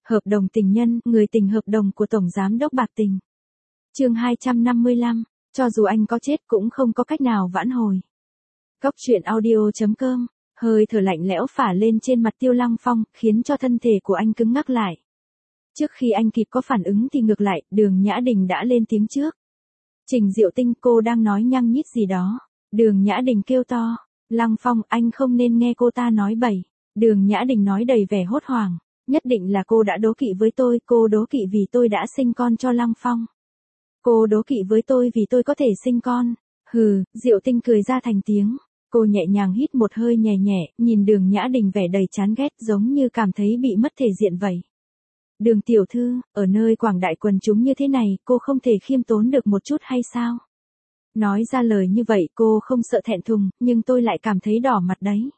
Hợp đồng tình nhân, người tình hợp đồng của Tổng Giám đốc Bạc Tình. Chương 255, cho dù anh có chết cũng không có cách nào vãn hồi. Cốc truyện audio.com, hơi thở lạnh lẽo phả lên trên mặt Tiêu Lăng Phong, khiến cho thân thể của anh cứng ngắc lại. Trước khi anh kịp có phản ứng thì ngược lại, Đường Nhã Đình đã lên tiếng trước. Trình Diệu Tinh, cô đang nói nhăng nhít gì đó. Đường Nhã Đình kêu to. Lăng Phong, anh không nên nghe cô ta nói bậy. Đường Nhã Đình nói đầy vẻ hốt hoảng. Nhất định là cô đã đố kỵ với tôi, cô đố kỵ vì tôi đã sinh con cho Lăng Phong. Cô đố kỵ với tôi vì tôi có thể sinh con. Hừ, Diệu Tinh cười ra thành tiếng. Cô nhẹ nhàng hít một hơi nhẹ nhẹ, nhìn Đường Nhã Đình vẻ đầy chán ghét giống như cảm thấy bị mất thể diện vậy. Đường tiểu thư, ở nơi quảng đại quần chúng như thế này, cô không thể khiêm tốn được một chút hay sao? Nói ra lời như vậy cô không sợ thẹn thùng, nhưng tôi lại cảm thấy đỏ mặt đấy.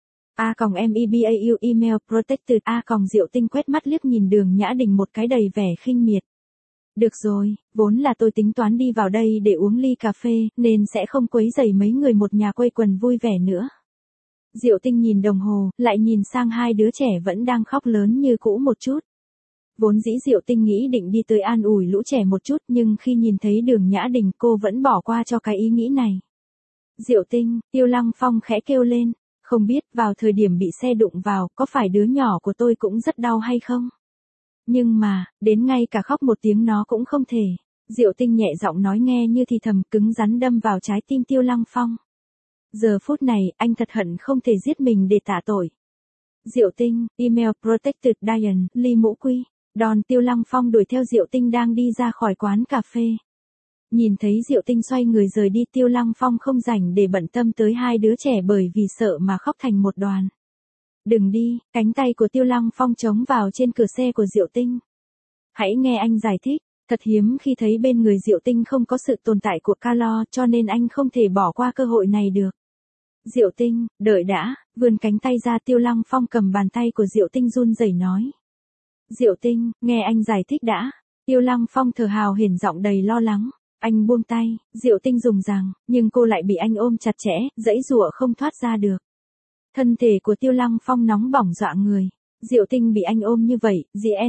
@mebau email protected Diệu Tinh quét mắt liếc nhìn Đường Nhã Đình một cái đầy vẻ khinh miệt. Được rồi, vốn là tôi tính toán đi vào đây để uống ly cà phê, nên sẽ không quấy rầy mấy người một nhà quây quần vui vẻ nữa. Diệu Tinh nhìn đồng hồ, lại nhìn sang hai đứa trẻ vẫn đang khóc lớn như cũ một chút. Vốn dĩ Diệu Tinh nghĩ định đi tới an ủi lũ trẻ một chút, nhưng khi nhìn thấy Đường Nhã Đình cô vẫn bỏ qua cho cái ý nghĩ này. Diệu Tinh, Tiêu Lăng Phong khẽ kêu lên, không biết vào thời điểm bị xe đụng vào, có phải đứa nhỏ của tôi cũng rất đau hay không? Nhưng mà, đến ngay cả khóc một tiếng nó cũng không thể. Diệu Tinh nhẹ giọng nói nghe như thì thầm, cứng rắn đâm vào trái tim Tiêu Lăng Phong. Giờ phút này, anh thật hận không thể giết mình để tạ tội. Diệu Tinh, email protected Diane, ly mũ quy. Đòn. Tiêu Lăng Phong đuổi theo Diệu Tinh đang đi ra khỏi quán cà phê. Nhìn thấy Diệu Tinh xoay người rời đi, Tiêu Lăng Phong không rảnh để bận tâm tới hai đứa trẻ bởi vì sợ mà khóc thành một đoàn. Đừng đi, cánh tay của Tiêu Lăng Phong chống vào trên cửa xe của Diệu Tinh. Hãy nghe anh giải thích, thật hiếm khi thấy bên người Diệu Tinh không có sự tồn tại của Calo, cho nên anh không thể bỏ qua cơ hội này được. Diệu Tinh, đợi đã, vươn cánh tay ra. Tiêu Lăng Phong cầm bàn tay của Diệu Tinh run rẩy nói. Diệu Tinh, nghe anh giải thích đã. Tiêu Lăng Phong thở hào hển giọng đầy lo lắng. Anh buông tay, Diệu Tinh dùng rằng, nhưng cô lại bị anh ôm chặt chẽ, giãy giụa không thoát ra được. Thân thể của Tiêu Lăng Phong nóng bỏng dọa người. Diệu Tinh bị anh ôm như vậy,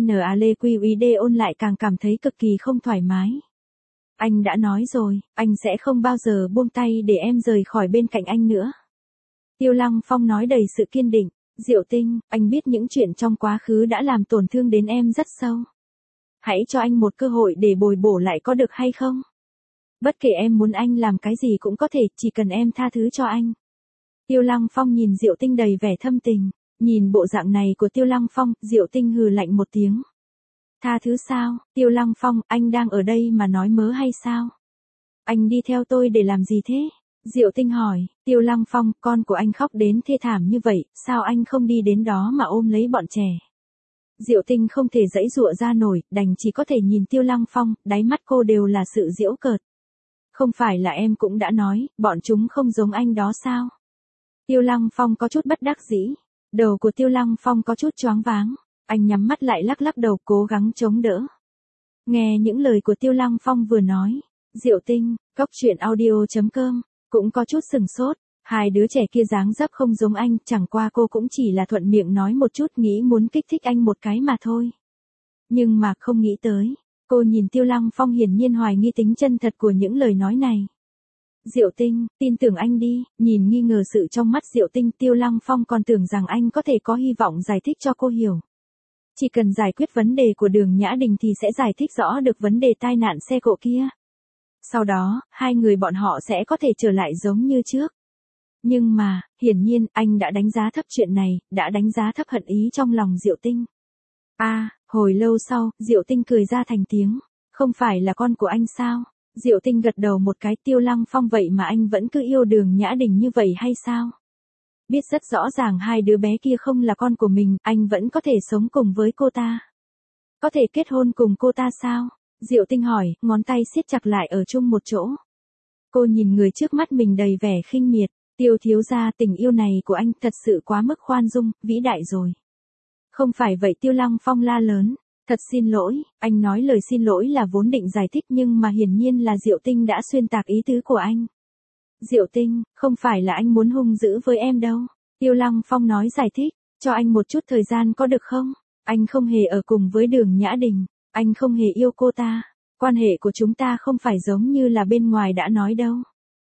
GNALQID ôn lại càng cảm thấy cực kỳ không thoải mái. Anh đã nói rồi, anh sẽ không bao giờ buông tay để em rời khỏi bên cạnh anh nữa. Tiêu Lăng Phong nói đầy sự kiên định. Diệu Tinh, anh biết những chuyện trong quá khứ đã làm tổn thương đến em rất sâu. Hãy cho anh một cơ hội để bồi bổ lại có được hay không? Bất kể em muốn anh làm cái gì cũng có thể, chỉ cần em tha thứ cho anh. Tiêu Lăng Phong nhìn Diệu Tinh đầy vẻ thâm tình. Nhìn bộ dạng này của Tiêu Lăng Phong, Diệu Tinh hừ lạnh một tiếng. Tha thứ sao? Tiêu Lăng Phong, anh đang ở đây mà nói mớ hay sao? Anh đi theo tôi để làm gì thế? Diệu Tinh hỏi. Tiêu Lăng Phong, con của anh khóc đến thê thảm như vậy, sao anh không đi đến đó mà ôm lấy bọn trẻ? Diệu Tinh không thể giãy giụa ra nổi, đành chỉ có thể nhìn Tiêu Lăng Phong, đáy mắt cô đều là sự giễu cợt. Không phải là em cũng đã nói, bọn chúng không giống anh đó sao? Tiêu Lăng Phong có chút bất đắc dĩ. Đầu của Tiêu Lăng Phong có chút choáng váng. Anh nhắm mắt lại lắc lắc đầu cố gắng chống đỡ. Nghe những lời của Tiêu Lăng Phong vừa nói, Diệu Tinh, cốc truyện audio.com, cũng có chút sừng sốt. Hai đứa trẻ kia dáng dấp không giống anh, chẳng qua cô cũng chỉ là thuận miệng nói một chút, nghĩ muốn kích thích anh một cái mà thôi. Nhưng mà không nghĩ tới, cô nhìn Tiêu Lăng Phong hiển nhiên hoài nghi tính chân thật của những lời nói này. Diệu Tinh, tin tưởng anh đi. Nhìn nghi ngờ sự trong mắt Diệu Tinh, Tiêu Lăng Phong còn tưởng rằng anh có thể có hy vọng giải thích cho cô hiểu. Chỉ cần giải quyết vấn đề của Đường Nhã Đình thì sẽ giải thích rõ được vấn đề tai nạn xe cộ kia. Sau đó, hai người bọn họ sẽ có thể trở lại giống như trước. Nhưng mà, hiển nhiên, anh đã đánh giá thấp chuyện này, đã đánh giá thấp hận ý trong lòng Diệu Tinh. Hồi lâu sau, Diệu Tinh cười ra thành tiếng. Không phải là con của anh sao? Diệu Tinh gật đầu một cái. Tiêu Lăng Phong, vậy mà anh vẫn cứ yêu Đường Nhã Đình như vậy hay sao? Biết rất rõ ràng hai đứa bé kia không là con của mình, anh vẫn có thể sống cùng với cô ta. Có thể kết hôn cùng cô ta sao? Diệu Tinh hỏi, ngón tay siết chặt lại ở chung một chỗ. Cô nhìn người trước mắt mình đầy vẻ khinh miệt. Tiêu thiếu gia, tình yêu này của anh thật sự quá mức khoan dung, vĩ đại rồi. Không phải vậy. Tiêu Lăng Phong la lớn. Thật xin lỗi, anh nói lời xin lỗi là vốn định giải thích nhưng mà hiển nhiên là Diệu Tinh đã xuyên tạc ý tứ của anh. Diệu Tinh, không phải là anh muốn hung dữ với em đâu. Tiêu Lăng Phong nói giải thích, cho anh một chút thời gian có được không? Anh không hề ở cùng với Đường Nhã Đình, anh không hề yêu cô ta. Quan hệ của chúng ta không phải giống như là bên ngoài đã nói đâu.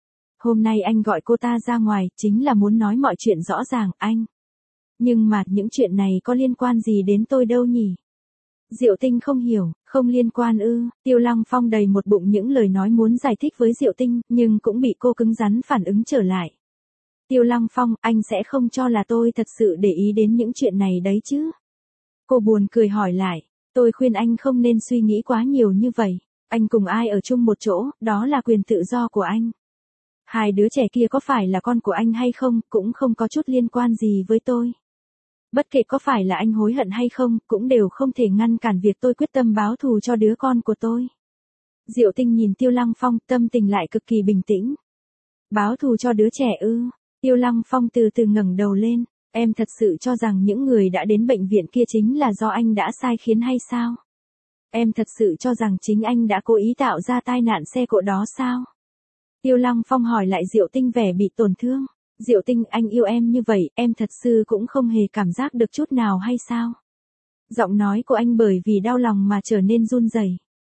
Hôm nay anh gọi cô ta ra ngoài chính là muốn nói mọi chuyện rõ ràng, anh. Nhưng mà những chuyện này có liên quan gì đến tôi đâu nhỉ? Diệu Tinh không hiểu, không liên quan ư? Tiêu Lăng Phong đầy một bụng những lời nói muốn giải thích với Diệu Tinh, nhưng cũng bị cô cứng rắn phản ứng trở lại. Tiêu Lăng Phong, anh sẽ không cho là tôi thật sự để ý đến những chuyện này đấy chứ? Cô buồn cười hỏi lại, tôi khuyên anh không nên suy nghĩ quá nhiều như vậy. Anh cùng ai ở chung một chỗ, đó là quyền tự do của anh. Hai đứa trẻ kia có phải là con của anh hay không, cũng không có chút liên quan gì với tôi. Bất kể có phải là anh hối hận hay không, cũng đều không thể ngăn cản việc tôi quyết tâm báo thù cho đứa con của tôi. Diệu Tinh nhìn Tiêu Lăng Phong, tâm tình lại cực kỳ bình tĩnh. Báo thù cho đứa trẻ ư? Tiêu Lăng Phong từ từ ngẩng đầu lên, em thật sự cho rằng những người đã đến bệnh viện kia chính là do anh đã sai khiến hay sao? Em thật sự cho rằng chính anh đã cố ý tạo ra tai nạn xe cộ đó sao? Tiêu Lăng Phong hỏi lại Diệu Tinh vẻ bị tổn thương. Diệu Tinh, anh yêu em như vậy, em thật sự cũng không hề cảm giác được chút nào hay sao? Giọng nói của anh bởi vì đau lòng mà trở nên run rẩy.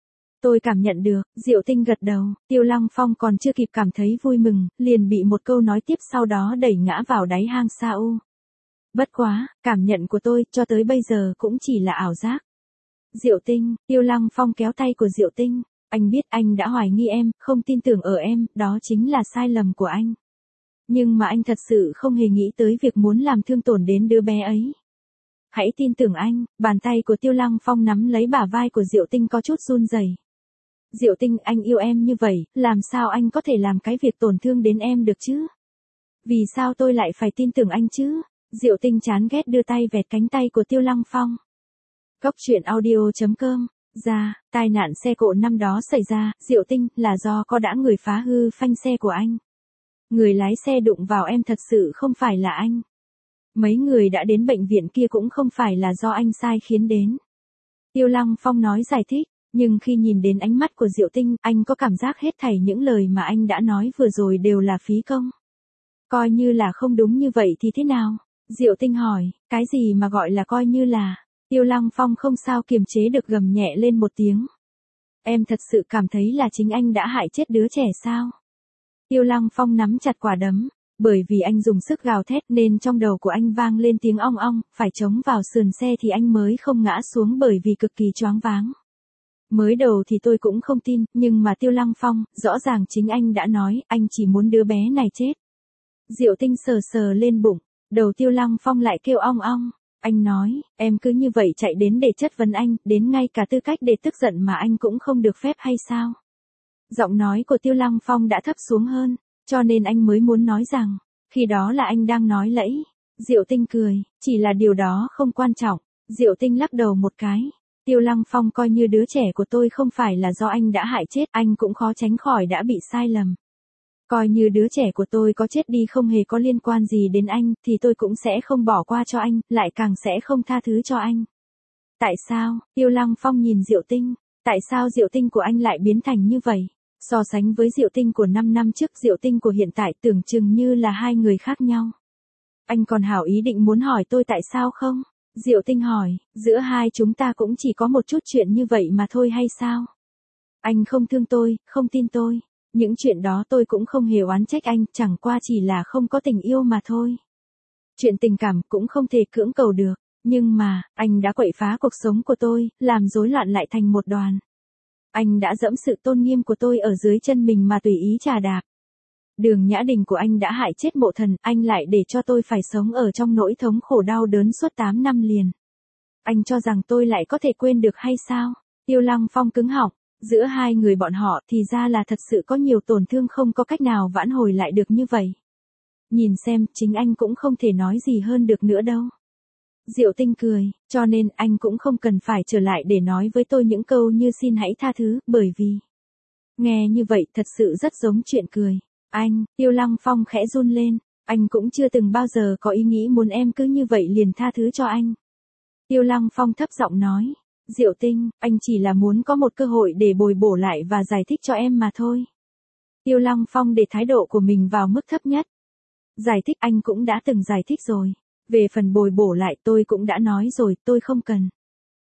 Tôi cảm nhận được, Diệu Tinh gật đầu, Tiêu Lăng Phong còn chưa kịp cảm thấy vui mừng, liền bị một câu nói tiếp sau đó đẩy ngã vào đáy hang sa u. Bất quá, cảm nhận của tôi cho tới bây giờ cũng chỉ là ảo giác. Diệu Tinh, Tiêu Lăng Phong kéo tay của Diệu Tinh, anh biết anh đã hoài nghi em, không tin tưởng ở em, đó chính là sai lầm của anh. Nhưng mà anh thật sự không hề nghĩ tới việc muốn làm thương tổn đến đứa bé ấy. Hãy tin tưởng anh, bàn tay của Tiêu Lăng Phong nắm lấy bả vai của Diệu Tinh có chút run rẩy. Diệu Tinh, anh yêu em như vậy, làm sao anh có thể làm cái việc tổn thương đến em được chứ? Vì sao tôi lại phải tin tưởng anh chứ? Diệu Tinh chán ghét đưa tay vẹt cánh tay của Tiêu Lăng Phong. Cốc truyện audio.com. Tai nạn xe cộ năm đó xảy ra, Diệu Tinh, là do có đã người phá hư phanh xe của anh. Người lái xe đụng vào em thật sự không phải là anh. Mấy người đã đến bệnh viện kia cũng không phải là do anh sai khiến đến. Tiêu Lăng Phong nói giải thích, nhưng khi nhìn đến ánh mắt của Diệu Tinh, anh có cảm giác hết thảy những lời mà anh đã nói vừa rồi đều là phí công. Coi như là không đúng như vậy thì thế nào? Diệu Tinh hỏi, cái gì mà gọi là coi như là? Tiêu Lăng Phong không sao kiềm chế được gầm nhẹ lên một tiếng. Em thật sự cảm thấy là chính anh đã hại chết đứa trẻ sao? Tiêu Lăng Phong nắm chặt quả đấm, bởi vì anh dùng sức gào thét nên trong đầu của anh vang lên tiếng ong ong, phải chống vào sườn xe thì anh mới không ngã xuống bởi vì cực kỳ choáng váng. Mới đầu thì tôi cũng không tin, nhưng mà Tiêu Lăng Phong, rõ ràng chính anh đã nói, anh chỉ muốn đứa bé này chết. Diệu Tinh sờ sờ lên bụng, đầu Tiêu Lăng Phong lại kêu ong ong. Anh nói, em cứ như vậy chạy đến để chất vấn anh, đến ngay cả tư cách để tức giận mà anh cũng không được phép hay sao? Giọng nói của Tiêu Lăng Phong đã thấp xuống hơn, cho nên anh mới muốn nói rằng, khi đó là anh đang nói lẫy. Diệu Tinh cười, chỉ là điều đó không quan trọng. Diệu Tinh lắc đầu một cái. Tiêu Lăng Phong, coi như đứa trẻ của tôi không phải là do anh đã hại chết, anh cũng khó tránh khỏi đã bị sai lầm. Coi như đứa trẻ của tôi có chết đi không hề có liên quan gì đến anh, thì tôi cũng sẽ không bỏ qua cho anh, lại càng sẽ không tha thứ cho anh. Tại sao? Tiêu Lăng Phong nhìn Diệu Tinh. Tại sao Diệu Tinh của anh lại biến thành như vậy? So sánh với Diệu Tinh của 5 năm trước, Diệu Tinh của hiện tại tưởng chừng như là hai người khác nhau. Anh còn hảo ý định muốn hỏi tôi tại sao không? Diệu Tinh hỏi, giữa hai chúng ta cũng chỉ có một chút chuyện như vậy mà thôi hay sao? Anh không thương tôi, không tin tôi. Những chuyện đó tôi cũng không hề oán trách anh, chẳng qua chỉ là không có tình yêu mà thôi. Chuyện tình cảm cũng không thể cưỡng cầu được, nhưng mà, anh đã quậy phá cuộc sống của tôi, làm rối loạn lại thành một đoàn. Anh đã dẫm sự tôn nghiêm của tôi ở dưới chân mình mà tùy ý chà đạp. Đường Nhã Đình của anh đã hại chết Mộ Thần, anh lại để cho tôi phải sống ở trong nỗi thống khổ đau đớn suốt 8 năm liền. Anh cho rằng tôi lại có thể quên được hay sao? Tiêu Lăng Phong cứng họng, giữa hai người bọn họ thì ra là thật sự có nhiều tổn thương không có cách nào vãn hồi lại được như vậy. Nhìn xem, chính anh cũng không thể nói gì hơn được nữa đâu. Diệu Tinh cười, cho nên anh cũng không cần phải trở lại để nói với tôi những câu như xin hãy tha thứ, bởi vì... Nghe như vậy thật sự rất giống chuyện cười. Anh, Tiêu Lăng Phong khẽ run lên, anh cũng chưa từng bao giờ có ý nghĩ muốn em cứ như vậy liền tha thứ cho anh. Tiêu Lăng Phong thấp giọng nói, Diệu Tinh, anh chỉ là muốn có một cơ hội để bồi bổ lại và giải thích cho em mà thôi. Tiêu Lăng Phong để thái độ của mình vào mức thấp nhất. Giải thích anh cũng đã từng giải thích rồi. Về phần bồi bổ lại tôi cũng đã nói rồi, tôi không cần.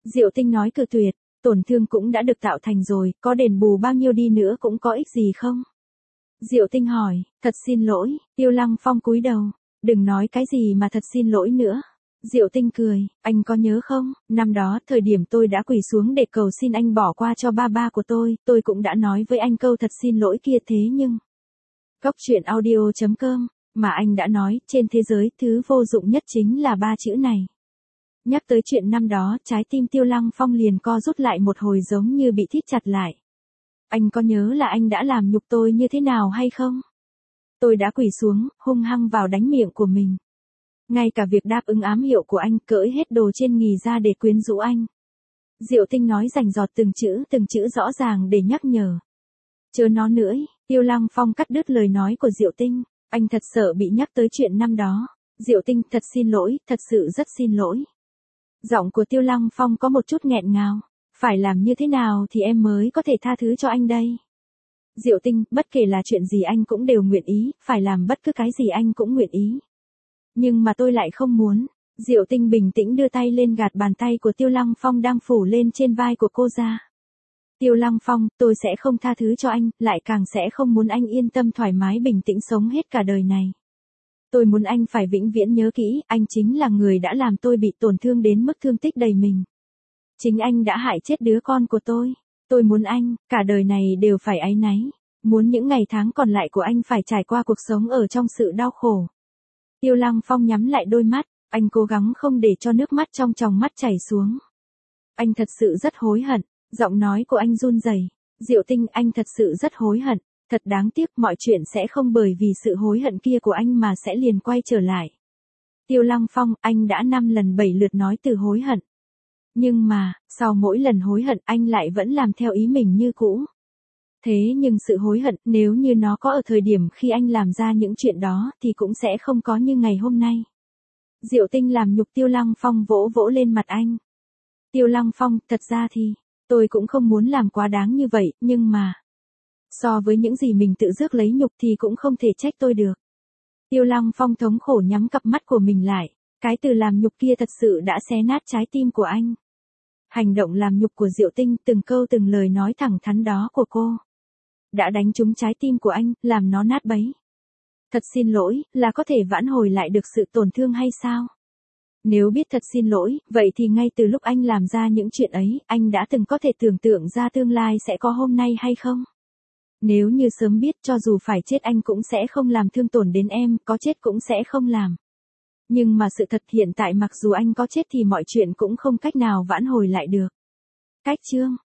Diệu Tinh nói cự tuyệt, tổn thương cũng đã được tạo thành rồi, có đền bù bao nhiêu đi nữa cũng có ích gì không? Diệu Tinh hỏi, thật xin lỗi, Tiêu Lăng Phong cúi đầu, đừng nói cái gì mà thật xin lỗi nữa. Diệu Tinh cười, anh có nhớ không, năm đó thời điểm tôi đã quỳ xuống để cầu xin anh bỏ qua cho ba của tôi cũng đã nói với anh câu thật xin lỗi kia thế nhưng. Cốc truyện audio.com, mà anh đã nói, trên thế giới thứ vô dụng nhất chính là 3 chữ này. Nhắc tới chuyện năm đó, trái tim Tiêu Lăng Phong liền co rút lại một hồi giống như bị thít chặt lại. Anh có nhớ là anh đã làm nhục tôi như thế nào hay không? Tôi đã quỳ xuống, hung hăng vào đánh miệng của mình. Ngay cả việc đáp ứng ám hiệu của anh, cởi hết đồ trên nghì ra để quyến rũ anh. Diệu Tinh nói rành rọt từng chữ rõ ràng để nhắc nhở. Chớ nó nữa, Tiêu Lăng Phong cắt đứt lời nói của Diệu Tinh, anh thật sợ bị nhắc tới chuyện năm đó. Diệu Tinh, thật xin lỗi, thật sự rất xin lỗi. Giọng của Tiêu Lăng Phong có một chút nghẹn ngào, phải làm như thế nào thì em mới có thể tha thứ cho anh đây? Diệu Tinh, bất kể là chuyện gì anh cũng đều nguyện ý, phải làm bất cứ cái gì anh cũng nguyện ý. Nhưng mà tôi lại không muốn. Diệu Tinh bình tĩnh đưa tay lên gạt bàn tay của Tiêu Lăng Phong đang phủ lên trên vai của cô ra. Tiêu Lăng Phong, tôi sẽ không tha thứ cho anh, lại càng sẽ không muốn anh yên tâm thoải mái bình tĩnh sống hết cả đời này. Tôi muốn anh phải vĩnh viễn nhớ kỹ, anh chính là người đã làm tôi bị tổn thương đến mức thương tích đầy mình. Chính anh đã hại chết đứa con của tôi. Tôi muốn anh, cả đời này đều phải áy náy. Muốn những ngày tháng còn lại của anh phải trải qua cuộc sống ở trong sự đau khổ. Tiêu Lăng Phong nhắm lại đôi mắt, anh cố gắng không để cho nước mắt trong tròng mắt chảy xuống. Anh thật sự rất hối hận, giọng nói của anh run rẩy. Diệu Tinh, anh thật sự rất hối hận, thật đáng tiếc mọi chuyện sẽ không bởi vì sự hối hận kia của anh mà sẽ liền quay trở lại. Tiêu Lăng Phong, anh đã 5 lần 7 lượt nói từ hối hận. Nhưng mà, sau mỗi lần hối hận anh lại vẫn làm theo ý mình như cũ. Thế nhưng sự hối hận, nếu như nó có ở thời điểm khi anh làm ra những chuyện đó thì cũng sẽ không có như ngày hôm nay. Diệu Tinh làm nhục Tiêu Lăng Phong vỗ vỗ lên mặt anh. Tiêu Lăng Phong, thật ra thì, tôi cũng không muốn làm quá đáng như vậy, nhưng mà, so với những gì mình tự rước lấy nhục thì cũng không thể trách tôi được. Tiêu Lăng Phong thống khổ nhắm cặp mắt của mình lại, cái từ làm nhục kia thật sự đã xé nát trái tim của anh. Hành động làm nhục của Diệu Tinh, từng câu từng lời nói thẳng thắn đó của cô, đã đánh trúng trái tim của anh, làm nó nát bấy. Thật xin lỗi, là có thể vãn hồi lại được sự tổn thương hay sao? Nếu biết thật xin lỗi, vậy thì ngay từ lúc anh làm ra những chuyện ấy, anh đã từng có thể tưởng tượng ra tương lai sẽ có hôm nay hay không? Nếu như sớm biết cho dù phải chết anh cũng sẽ không làm thương tổn đến em, có chết cũng sẽ không làm. Nhưng mà sự thật hiện tại mặc dù anh có chết thì mọi chuyện cũng không cách nào vãn hồi lại được. Cách chương